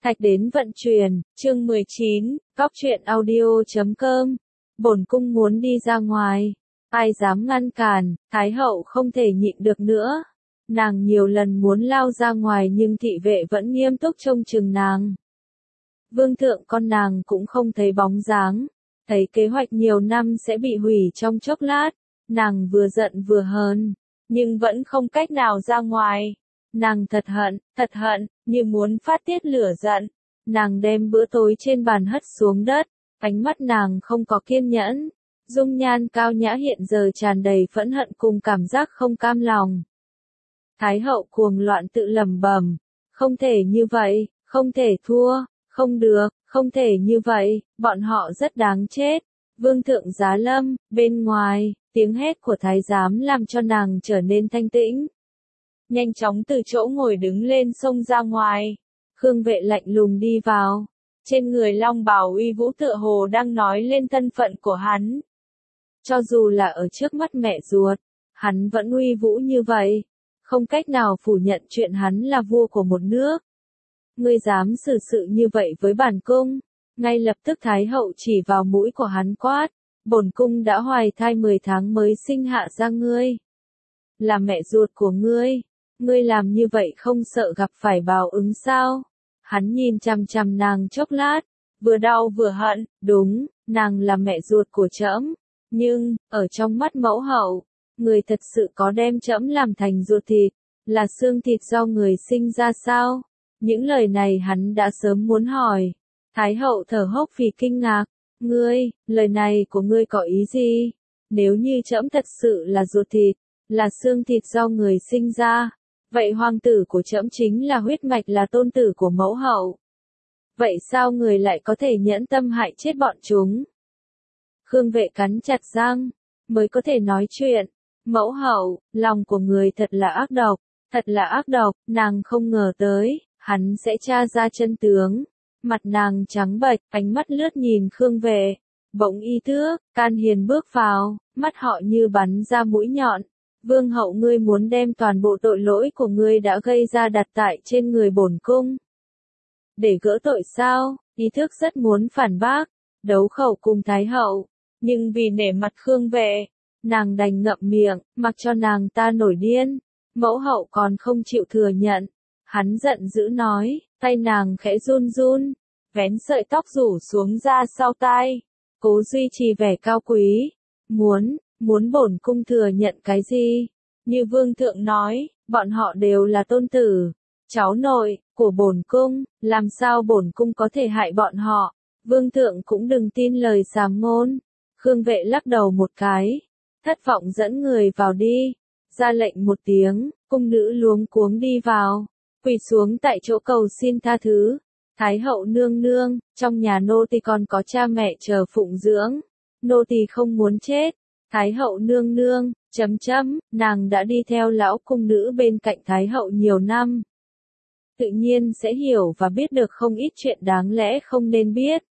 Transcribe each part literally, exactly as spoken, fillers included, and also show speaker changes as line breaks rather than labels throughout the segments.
Thạch đến vận chuyển, chương mười chín, góc truyện audio chấm com. Bổn cung muốn đi ra ngoài, ai dám ngăn cản, Thái hậu không thể nhịn được nữa. Nàng nhiều lần muốn lao ra ngoài nhưng thị vệ vẫn nghiêm túc trông chừng nàng. Vương thượng con nàng cũng không thấy bóng dáng, thấy kế hoạch nhiều năm sẽ bị hủy trong chốc lát, nàng vừa giận vừa hờn, nhưng vẫn không cách nào ra ngoài. Nàng thật hận, thật hận, như muốn phát tiết lửa giận. Nàng đem bữa tối trên bàn hất xuống đất, ánh mắt nàng không có kiên nhẫn. Dung nhan cao nhã hiện giờ tràn đầy phẫn hận cùng cảm giác không cam lòng. Thái hậu cuồng loạn tự lẩm bẩm, không thể như vậy, không thể thua, không được, không thể như vậy, bọn họ rất đáng chết. Vương thượng giá lâm, bên ngoài, tiếng hét của thái giám làm cho nàng trở nên thanh tĩnh. Nhanh chóng từ chỗ ngồi đứng lên xông ra ngoài. Khương vệ lạnh lùng đi vào. Trên người long bào uy vũ tựa hồ đang nói lên thân phận của hắn. Cho dù là ở trước mắt mẹ ruột, hắn vẫn uy vũ như vậy. Không cách nào phủ nhận chuyện hắn là vua của một nước. Ngươi dám xử sự như vậy với bản cung. Ngay lập tức Thái hậu chỉ vào mũi của hắn quát. Bổn cung đã hoài thai mười tháng mới sinh hạ ra ngươi. Là mẹ ruột của ngươi. Ngươi làm như vậy không sợ gặp phải báo ứng sao? Hắn nhìn chằm chằm nàng chốc lát, vừa đau vừa hận, đúng, nàng là mẹ ruột của trẫm, nhưng, ở trong mắt mẫu hậu, người thật sự có đem trẫm làm thành ruột thịt, là xương thịt do người sinh ra sao? Những lời này hắn đã sớm muốn hỏi. Thái hậu thở hốc vì kinh ngạc, ngươi, lời này của ngươi có ý gì? Nếu như trẫm thật sự là ruột thịt, là xương thịt do người sinh ra, vậy hoàng tử của trẫm chính là huyết mạch là tôn tử của mẫu hậu. Vậy sao người lại có thể nhẫn tâm hại chết bọn chúng? Khương vệ cắn chặt răng, mới có thể nói chuyện. Mẫu hậu, lòng của người thật là ác độc, thật là ác độc, nàng không ngờ tới, hắn sẽ tra ra chân tướng. Mặt nàng trắng bệch, ánh mắt lướt nhìn Khương vệ. Bỗng y tước, Can Hiền bước vào, mắt họ như bắn ra mũi nhọn. Vương hậu ngươi muốn đem toàn bộ tội lỗi của ngươi đã gây ra đặt tại trên người bổn cung. Để gỡ tội sao? Ý thức rất muốn phản bác, đấu khẩu cùng Thái hậu, nhưng vì nể mặt Khương vệ, nàng đành ngậm miệng, mặc cho nàng ta nổi điên. Mẫu hậu còn không chịu thừa nhận. Hắn giận dữ nói, tay nàng khẽ run run, vén sợi tóc rủ xuống ra sau tai, cố duy trì vẻ cao quý. Muốn, muốn bổn cung thừa nhận cái gì? Như vương thượng nói, bọn họ đều là tôn tử, cháu nội, của bổn cung, làm sao bổn cung có thể hại bọn họ? Vương thượng cũng đừng tin lời sàm ngôn. Khương vệ lắc đầu một cái, thất vọng dẫn người vào đi, ra lệnh một tiếng, cung nữ luống cuống đi vào, quỳ xuống tại chỗ cầu xin tha thứ. Thái hậu nương nương, trong nhà nô tỳ còn có cha mẹ chờ phụng dưỡng, nô tỳ không muốn chết. Thái hậu nương nương, chấm chấm, nàng đã đi theo lão cung nữ bên cạnh Thái hậu nhiều năm. Tự nhiên sẽ hiểu và biết được không ít chuyện đáng lẽ không nên biết.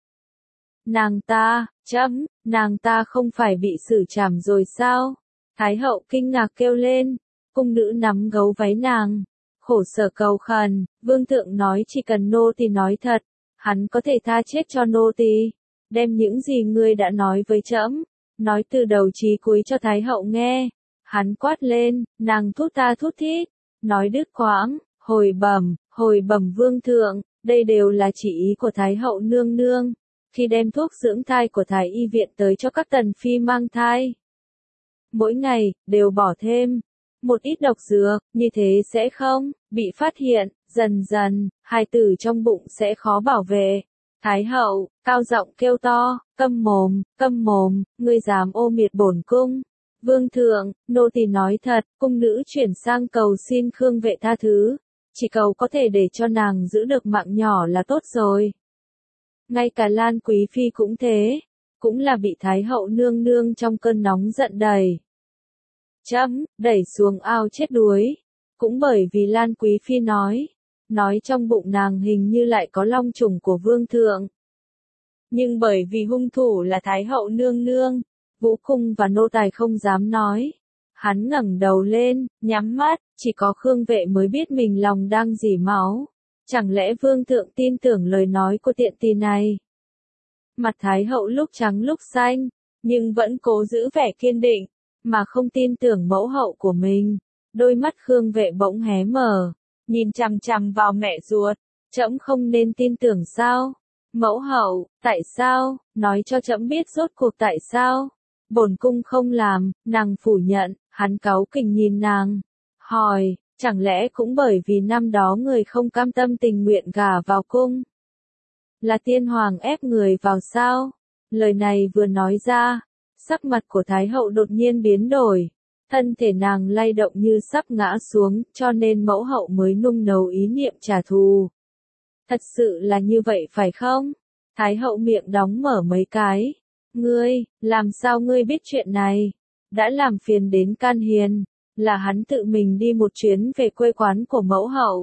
Nàng ta, chấm, nàng ta không phải bị xử trảm rồi sao? Thái hậu kinh ngạc kêu lên, cung nữ nắm gấu váy nàng, khổ sở cầu khẩn, vương thượng nói chỉ cần nô tỳ nói thật, hắn có thể tha chết cho nô tỳ, đem những gì ngươi đã nói với trẫm, nói từ đầu chí cuối cho Thái hậu nghe. Hắn quát lên, nàng thút tha thút thít, nói đứt quãng, hồi bẩm, hồi bẩm vương thượng, đây đều là chỉ ý của Thái hậu nương nương, khi đem thuốc dưỡng thai của Thái y viện tới cho các tần phi mang thai. Mỗi ngày, đều bỏ thêm một ít độc dược, như thế sẽ không bị phát hiện, dần dần, hài tử trong bụng sẽ khó bảo vệ. Thái hậu, cao giọng kêu to, câm mồm, câm mồm, ngươi dám ô miệt bổn cung. Vương thượng, nô tỳ nói thật, cung nữ chuyển sang cầu xin Khương vệ tha thứ, chỉ cầu có thể để cho nàng giữ được mạng nhỏ là tốt rồi. Ngay cả Lan Quý Phi cũng thế, cũng là bị Thái hậu nương nương trong cơn nóng giận đẩy. Chấm, đẩy xuống ao chết đuối, cũng bởi vì Lan Quý Phi nói. Nói trong bụng nàng hình như lại có long trùng của vương thượng. Nhưng bởi vì hung thủ là Thái hậu nương nương, Vũ Cung và nô tài không dám nói. Hắn ngẩng đầu lên, nhắm mắt, chỉ có Khương vệ mới biết mình lòng đang rỉ máu. Chẳng lẽ vương thượng tin tưởng lời nói của tiện tỳ này? Mặt Thái hậu lúc trắng lúc xanh, nhưng vẫn cố giữ vẻ kiên định, mà không tin tưởng mẫu hậu của mình. Đôi mắt Khương Vệ bỗng hé mở, nhìn chằm chằm vào mẹ ruột. Trẫm không nên tin tưởng sao? Mẫu hậu, tại sao? Nói cho trẫm biết rốt cuộc tại sao? Bổn cung không làm, nàng phủ nhận. Hắn cáu kỉnh nhìn nàng, hỏi, chẳng lẽ cũng bởi vì năm đó người không cam tâm tình nguyện gả vào cung? Là tiên hoàng ép người vào sao? Lời này vừa nói ra, sắc mặt của Thái hậu đột nhiên biến đổi. Thân thể nàng lay động như sắp ngã xuống, cho nên mẫu hậu mới nung nấu ý niệm trả thù. Thật sự là như vậy phải không? Thái hậu miệng đóng mở mấy cái. Ngươi, làm sao ngươi biết chuyện này? Đã làm phiền đến Can Hiền, là hắn tự mình đi một chuyến về quê quán của mẫu hậu.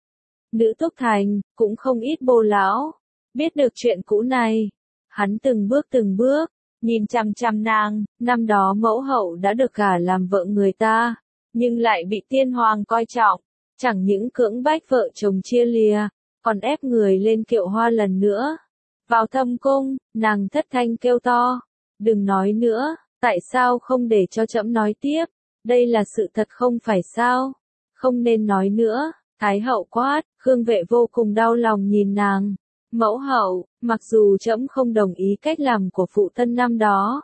Nữ Túc Thành, cũng không ít bô lão, biết được chuyện cũ này. Hắn từng bước từng bước, nhìn chằm chằm nàng, năm đó mẫu hậu đã được gả làm vợ người ta, nhưng lại bị tiên hoàng coi trọng, chẳng những cưỡng bách vợ chồng chia lìa, còn ép người lên kiệu hoa lần nữa. Vào thâm cung, nàng thất thanh kêu to, đừng nói nữa, tại sao không để cho trẫm nói tiếp, đây là sự thật không phải sao, không nên nói nữa. Thái hậu quát, Khương Vệ vô cùng đau lòng nhìn nàng. Mẫu hậu, mặc dù trẫm không đồng ý cách làm của phụ thân năm đó,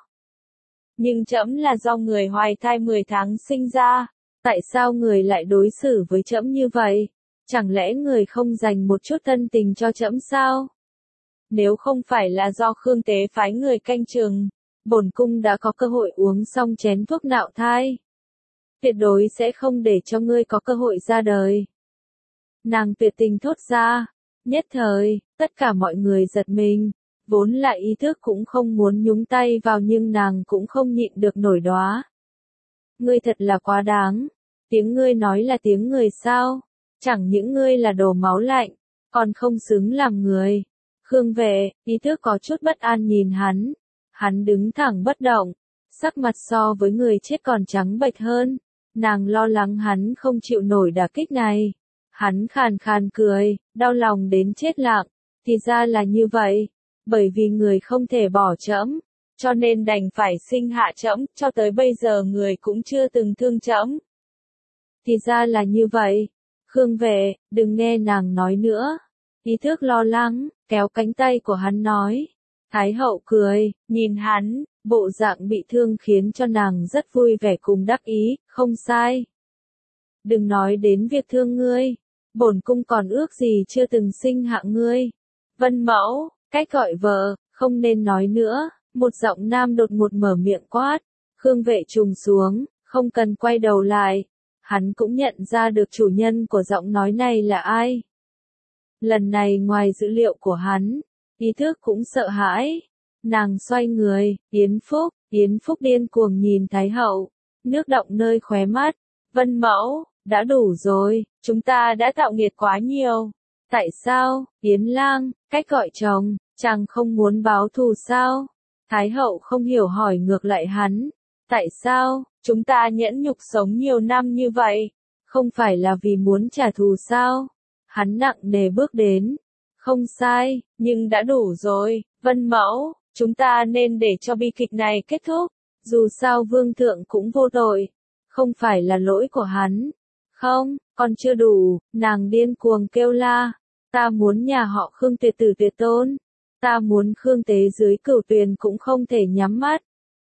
nhưng trẫm là do người hoài thai mười tháng sinh ra, tại sao người lại đối xử với trẫm như vậy? Chẳng lẽ người không dành một chút thân tình cho trẫm sao? Nếu không phải là do Khương Tế phái người canh chừng, bổn cung đã có cơ hội uống xong chén thuốc nạo thai. Tuyệt đối sẽ không để cho ngươi có cơ hội ra đời. Nàng tuyệt tình thốt ra. Nhất thời, tất cả mọi người giật mình, vốn lại ý thức cũng không muốn nhúng tay vào nhưng nàng cũng không nhịn được nổi đoá. Ngươi thật là quá đáng, tiếng ngươi nói là tiếng người sao, chẳng những ngươi là đồ máu lạnh, còn không xứng làm người. Khương Vệ, ý thức có chút bất an nhìn hắn, hắn đứng thẳng bất động, sắc mặt so với người chết còn trắng bệch hơn, nàng lo lắng hắn không chịu nổi đả kích này. Hắn khàn khàn cười, đau lòng đến chết lặng, thì ra là như vậy, bởi vì người không thể bỏ trẫm, cho nên đành phải sinh hạ trẫm, cho tới bây giờ người cũng chưa từng thương trẫm. Thì ra là như vậy, Khương Vệ, đừng nghe nàng nói nữa. Ý thức lo lắng, kéo cánh tay của hắn nói. Thái hậu cười, nhìn hắn, bộ dạng bị thương khiến cho nàng rất vui vẻ cùng đắc ý, không sai. Đừng nói đến việc thương ngươi. Bổn cung còn ước gì chưa từng sinh hạ ngươi. Vân mẫu, cách gọi vợ, không nên nói nữa. Một giọng nam đột ngột mở miệng quát. Khương Vệ trùng xuống, không cần quay đầu lại. Hắn cũng nhận ra được chủ nhân của giọng nói này là ai. Lần này ngoài dữ liệu của hắn, ý thức cũng sợ hãi. Nàng xoay người, Yến Phúc, Yến Phúc điên cuồng nhìn Thái hậu, nước đọng nơi khóe mắt. Vân mẫu, đã đủ rồi, chúng ta đã tạo nghiệt quá nhiều. Tại sao, Yến lang, cách gọi chồng, chàng không muốn báo thù sao? Thái hậu không hiểu hỏi ngược lại hắn. Tại sao, chúng ta nhẫn nhục sống nhiều năm như vậy? Không phải là vì muốn trả thù sao? Hắn nặng nề bước đến. Không sai, nhưng đã đủ rồi, Vân mẫu, chúng ta nên để cho bi kịch này kết thúc. Dù sao vương thượng cũng vô tội. Không phải là lỗi của hắn. Không, còn chưa đủ, nàng điên cuồng kêu la. Ta muốn nhà họ Khương tuyệt tử tuyệt tôn. Ta muốn Khương Tế dưới cửu tuyền cũng không thể nhắm mắt.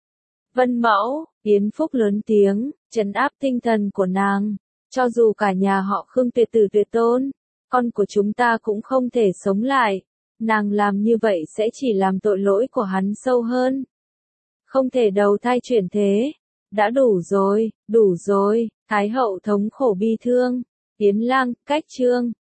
Vân mẫu, Yến Phúc lớn tiếng, trấn áp tinh thần của nàng. Cho dù cả nhà họ Khương tuyệt tử tuyệt tôn, con của chúng ta cũng không thể sống lại. Nàng làm như vậy sẽ chỉ làm tội lỗi của hắn sâu hơn. Không thể đầu thai chuyển thế. Đã đủ rồi, đủ rồi, Thái hậu thống khổ bi thương. Yến lang, cách chương.